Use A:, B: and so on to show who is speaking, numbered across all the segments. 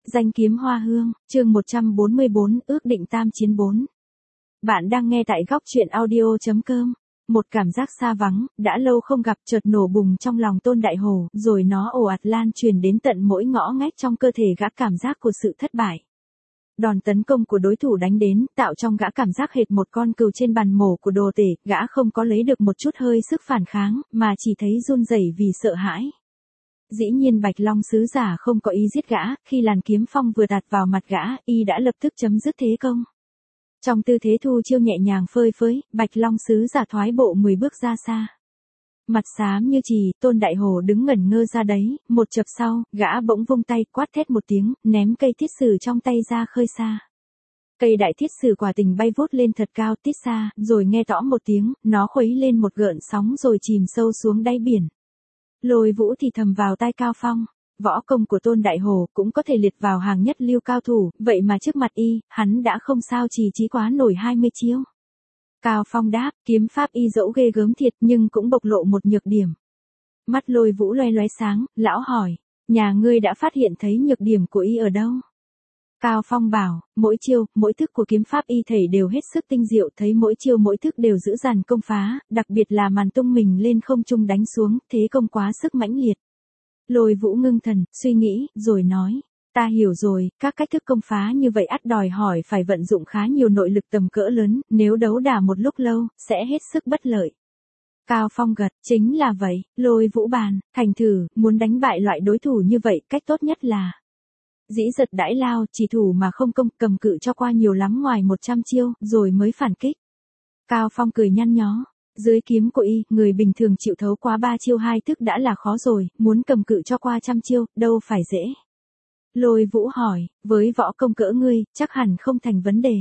A: Danh kiếm hoa hương, chương 144, ước định tam chiến 4. Bạn đang nghe tại góc truyện audio.com. Một cảm giác xa vắng, đã lâu không gặp chợt nổ bùng trong lòng Tôn Đại Hồ, rồi nó ồ ạt lan truyền đến tận mỗi ngõ ngách trong cơ thể gã, cảm giác của sự thất bại. Đòn tấn công của đối thủ đánh đến, tạo trong gã cảm giác hệt một con cừu trên bàn mổ của đồ tể, gã không có lấy được một chút hơi sức phản kháng, mà chỉ thấy run rẩy vì sợ hãi. Dĩ nhiên Bạch Long sứ giả không có ý giết gã, khi làn kiếm phong vừa đặt vào mặt gã, y đã lập tức chấm dứt thế công. Trong tư thế thu chiêu nhẹ nhàng phơi phới, Bạch Long sứ giả thoái bộ 10 bước ra xa. Mặt xám như chì, Tôn Đại Hồ đứng ngẩn ngơ ra đấy, một chập sau, gã bỗng vung tay quát thét một tiếng, ném cây thiết sử trong tay ra khơi xa. Cây đại thiết sử quả tình bay vút lên thật cao tít xa, rồi nghe rõ một tiếng, nó khuấy lên một gợn sóng rồi chìm sâu xuống đáy biển. Lôi Vũ thì thầm vào tai Cao Phong, võ công của Tôn Đại Hồ cũng có thể liệt vào hàng nhất lưu cao thủ, vậy mà trước mặt y, hắn đã không sao trì trí quá nổi 20 chiêu. Cao Phong đáp, kiếm pháp y dẫu ghê gớm thiệt nhưng cũng bộc lộ một nhược điểm. Mắt Lôi Vũ loe loé sáng, lão hỏi, nhà ngươi đã phát hiện thấy nhược điểm của y ở đâu? Cao Phong bảo, mỗi chiêu, mỗi thức của kiếm pháp y thể đều hết sức tinh diệu, thấy mỗi chiêu mỗi thức đều giữ dàn công phá, đặc biệt là màn tung mình lên không trung đánh xuống, thế công quá sức mãnh liệt. Lôi Vũ ngưng thần, suy nghĩ, rồi nói, ta hiểu rồi, các cách thức công phá như vậy ắt đòi hỏi phải vận dụng khá nhiều nội lực tầm cỡ lớn, nếu đấu đả một lúc lâu, sẽ hết sức bất lợi. Cao Phong gật, chính là vậy, Lôi Vũ bàn, thành thử, muốn đánh bại loại đối thủ như vậy, cách tốt nhất là dĩ giật đãi lao, chỉ thủ mà không công, cầm cự cho qua nhiều lắm ngoài 100 chiêu, rồi mới phản kích. Cao Phong cười nhăn nhó, dưới kiếm của y, người bình thường chịu thấu qua 3 chiêu 2 thức đã là khó rồi, muốn cầm cự cho qua trăm chiêu, đâu phải dễ. Lôi Vũ hỏi, với võ công cỡ ngươi, chắc hẳn không thành vấn đề.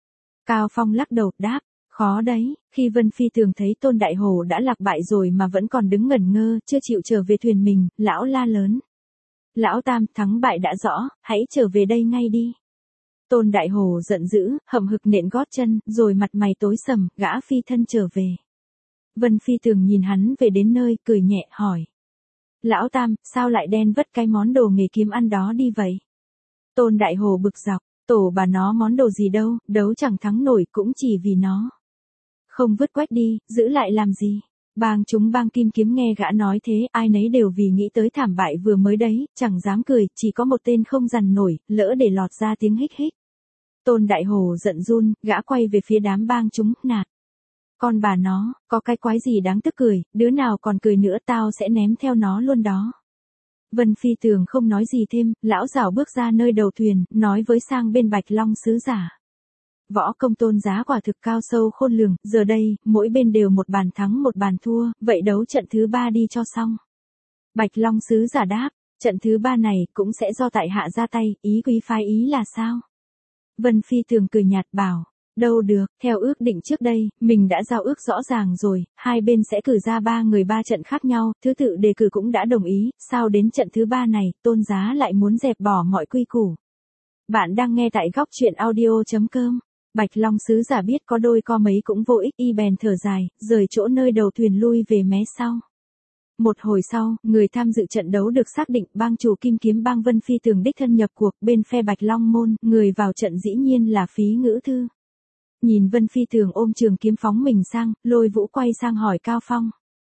A: Cao Phong lắc đầu, đáp, khó đấy, khi Vân Phi Tường thấy Tôn Đại Hồ đã lạc bại rồi mà vẫn còn đứng ngẩn ngơ, chưa chịu trở về thuyền mình, lão la lớn. Lão Tam, thắng bại đã rõ, hãy trở về đây ngay đi. Tôn Đại Hồ giận dữ, hậm hực nện gót chân, rồi mặt mày tối sầm, gã phi thân trở về. Vân Phi Tường nhìn hắn về đến nơi, cười nhẹ, hỏi. Lão Tam, sao lại đen vất cái món đồ nghề kiếm ăn đó đi vậy? Tôn Đại Hồ bực dọc, tổ bà nó món đồ gì đâu, đấu chẳng thắng nổi cũng chỉ vì nó. Không vứt quách đi, giữ lại làm gì? Bang Kim Kiếm nghe gã nói thế, ai nấy đều vì nghĩ tới thảm bại vừa mới đấy, chẳng dám cười, chỉ có một tên không dằn nổi, lỡ để lọt ra tiếng hích hích. Tôn Đại Hồ giận run, gã quay về phía đám bang chúng, nạt. Con bà nó, có cái quái gì đáng tức cười, đứa nào còn cười nữa tao sẽ ném theo nó luôn đó. Vân Phi Tường không nói gì thêm, lão giảo bước ra nơi đầu thuyền, nói với sang bên Bạch Long sứ giả. Võ công Tôn giá quả thực cao sâu khôn lường, giờ đây, mỗi bên đều một bàn thắng một bàn thua, vậy đấu trận thứ 3 đi cho xong. Bạch Long sứ giả đáp, trận thứ 3 này cũng sẽ do tại hạ ra tay, ý quý phái ý là sao? Vân Phi Tường cười nhạt bảo, đâu được, theo ước định trước đây, mình đã giao ước rõ ràng rồi, hai bên sẽ cử ra 3 người 3 trận khác nhau, thứ tự đề cử cũng đã đồng ý, sao đến trận thứ 3 này, Tôn giá lại muốn dẹp bỏ mọi quy củ. Bạn đang nghe tại góc truyện audio.com. Bạch Long sứ giả biết có đôi co mấy cũng vô ích, y bèn thở dài, rời chỗ nơi đầu thuyền lui về mé sau. Một hồi sau, người tham dự trận đấu được xác định, bang chủ Kim Kiếm bang Vân Phi Tường đích thân nhập cuộc, bên phe Bạch Long môn, người vào trận dĩ nhiên là Phí Ngữ Thư. Nhìn Vân Phi Tường ôm trường kiếm phóng mình sang, Lôi Vũ quay sang hỏi Cao Phong.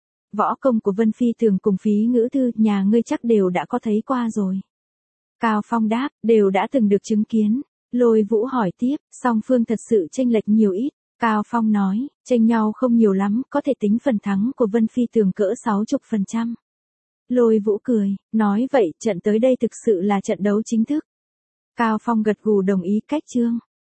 A: Võ công của Vân Phi Tường cùng Phí Ngữ Thư, nhà ngươi chắc đều đã có thấy qua rồi. Cao Phong đáp, đều đã từng được chứng kiến. Lôi Vũ hỏi tiếp, song phương thật sự chênh lệch nhiều ít. Cao Phong nói, chênh nhau không nhiều lắm, có thể tính phần thắng của Vân Phi Tường cỡ 60%. Lôi Vũ cười, nói vậy, trận tới đây thực sự là trận đấu chính thức. Cao Phong gật gù đồng ý, cách chương.